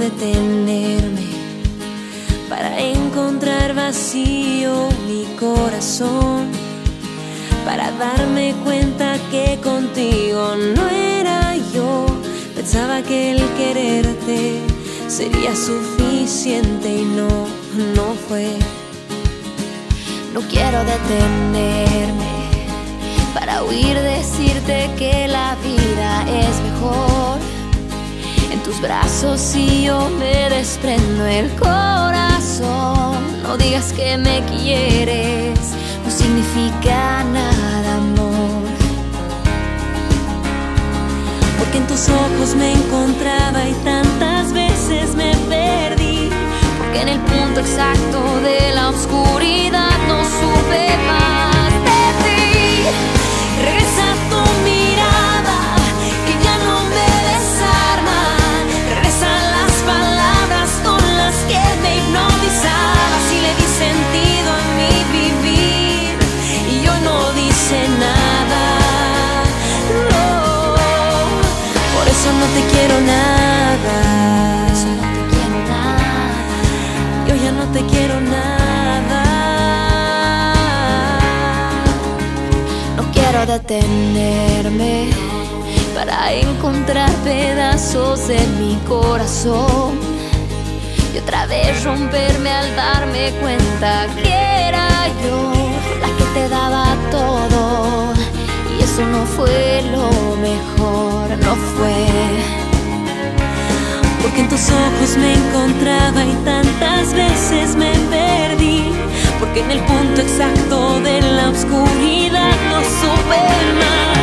detenerme para encontrar vacío mi corazón, para darme cuenta que contigo no era yo. Pensaba que el quererte sería suficiente y no fue. No quiero detenerme para oír decirte que la vida es mejor en tus brazos si yo me desprendo el corazón. No digas que me quieres, no significa nada, amor. Porque en tus ojos me encontraba y tantas veces me perdí. Porque en el punto exacto de la oscuridad no supe más de ti. Regresa tu mirada, que ya no me desarma. Regresa las palabras con las que me hipnotizabas y le di sentido a mi vivir. Y hoy no dice nada, no. Por eso no te quiero nada. Yo ya no te quiero nada. No quiero detenerme para encontrar pedazos de mi corazón y otra vez romperme al darme cuenta que era yo la que te daba todo, y eso no fue lo mejor, no fue. Porque en tus ojos me encontraba y tantas veces me perdí. Porque en el punto exacto de la oscuridad no supe más.